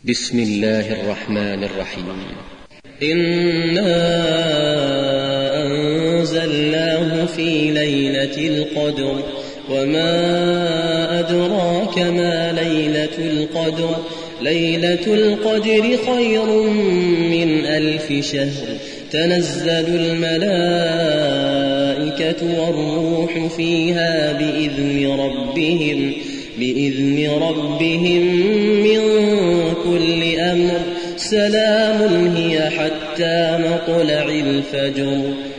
بسم الله الرحمن الرحيم. إنا أنزلناه في ليلة القدر وما أدراك ما ليلة القدر ليلة القدر خير من 1000 شهر تنزل الملائكة والروح فيها بإذن ربهم من كل أمر سلام هي حتى مطلع الفجر.